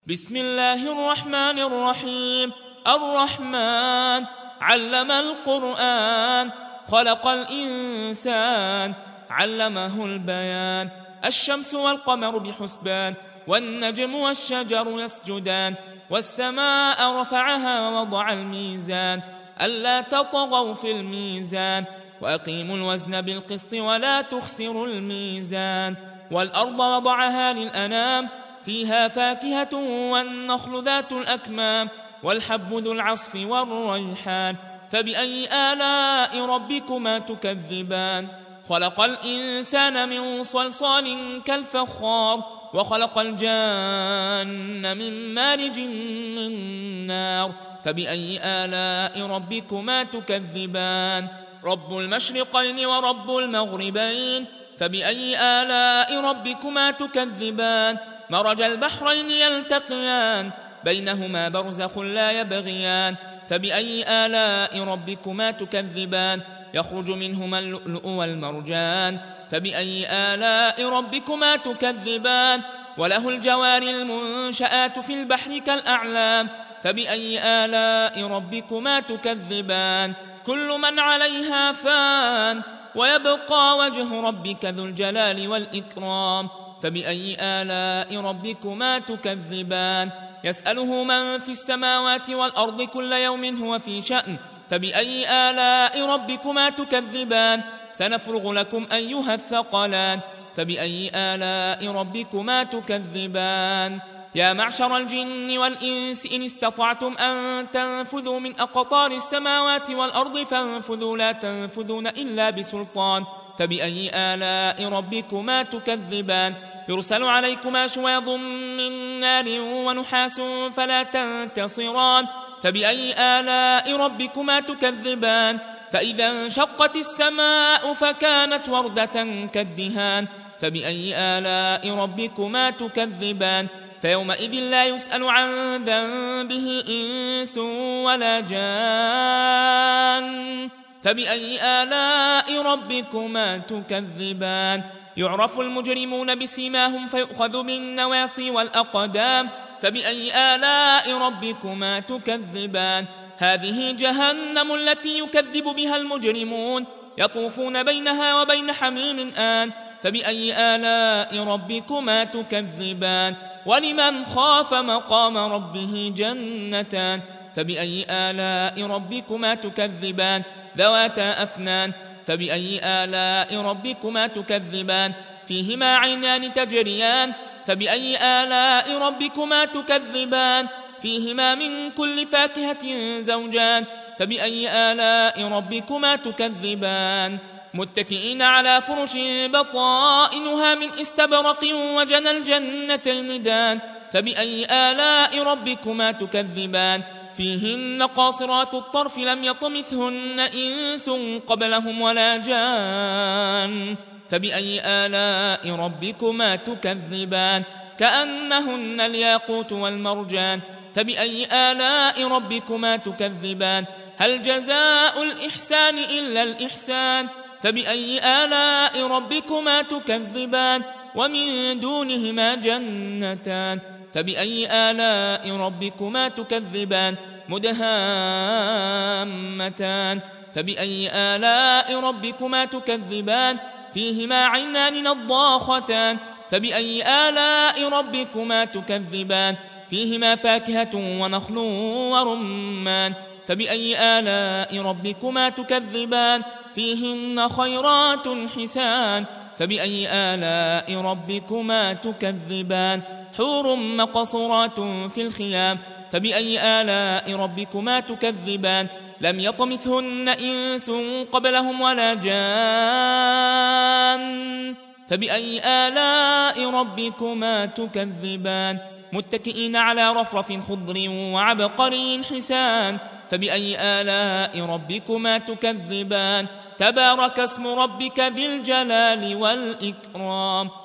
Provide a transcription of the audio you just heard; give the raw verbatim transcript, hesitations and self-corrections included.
بسم الله الرحمن الرحيم. الرحمن علم القرآن، خلق الإنسان علمه البيان. الشمس والقمر بحسبان، والنجم والشجر يسجدان، والسماء رفعها ووضع الميزان ألا تطغوا في الميزان، وأقيموا الوزن بالقسط ولا تخسروا الميزان. والأرض وضعها للأنام، فيها فاكهة والنخل ذات الأكمام، والحب ذو العصف والريحان. فبأي آلاء ربكما تكذبان؟ خلق الإنسان من صلصال كالفخار، وخلق الجان من مارج من نار. فبأي آلاء ربكما تكذبان؟ رب المشرقين ورب المغربين. فبأي آلاء ربكما تكذبان؟ مرج البحرين يلتقيان، بينهما برزخ لا يبغيان. فبأي آلاء ربكما تكذبان؟ يخرج منهما اللؤلؤ والمرجان. فبأي آلاء ربكما تكذبان؟ وله الجوار المنشآت في البحر كالأعلام. فبأي آلاء ربكما تكذبان؟ كل من عليها فان، ويبقى وجه ربك ذو الجلال والإكرام. فبأي آلاء ربكما تكذبان؟ يسأله من في السماوات والأرض كل يوم هو في شأن. فبأي آلاء ربكما تكذبان؟ سنفرغ لكم أيها الثقلان. فبأي آلاء ربكما تكذبان؟ يا معشر الجن والإنس إن استطعتم أن تنفذوا من أقطار السماوات والأرض فانفذوا لا تنفذون إلا بسلطان. فبأي آلاء ربكما تكذبان؟ يرسل عليكما شواظ من نار ونحاس فلا تنتصران. فبأي آلاء ربكما تكذبان؟ فإذا انشقت السماء فكانت وردة كالدهان. فبأي آلاء ربكما تكذبان؟ فيومئذ لا يسأل عن ذنبه إنس ولا جان. فبأي آلاء ربكما تكذبان؟ يعرف المجرمون بسيماهم فيؤخذ بالنواصي والأقدام. فبأي آلاء ربكما تكذبان؟ هذه جهنم التي يكذب بها المجرمون، يطوفون بينها وبين حميم آن. فبأي آلاء ربكما تكذبان؟ ولمن خاف مقام ربه جنتان. فبأي آلاء ربكما تكذبان؟ ذواتا أفنان. فبأي آلاء ربكما تكذبان؟ فيهما عينان تجريان. فبأي آلاء ربكما تكذبان؟ فيهما من كل فاكهة زوجان. فبأي آلاء ربكما تكذبان؟ متكئين على فرش بطائنها من استبرق وجنى الجنتين دان. فبأي آلاء ربكما تكذبان؟ فيهن قاصرات الطرف لم يطمثهن إنس قبلهم ولا جان. فبأي آلاء ربكما تكذبان؟ كأنهن الياقوت والمرجان. فبأي آلاء ربكما تكذبان؟ هل جزاء الإحسان إلا الإحسان؟ فبأي آلاء ربكما تكذبان؟ ومن دونهما جنتان. فبأي آلاء ربكما تكذبان؟ مدهامتان. فبأي آلاء ربكما تكذبان؟ فيهما عينان نضاختان. فبأي آلاء ربكما تكذبان؟ فيهما فاكهة ونخل ورمان. فبأي آلاء ربكما تكذبان؟ فيهن خيرات حسان. فبأي آلاء ربكما تكذبان؟ حور مقصورات في الخيام. فبأي آلاء ربكما تكذبان؟ لم يطمثهن إنس قبلهم ولا جان. فبأي آلاء ربكما تكذبان؟ متكئين على رفرف خضر وعبقري حسان. فبأي آلاء ربكما تكذبان؟ تبارك اسم ربك ذي الجلال والإكرام.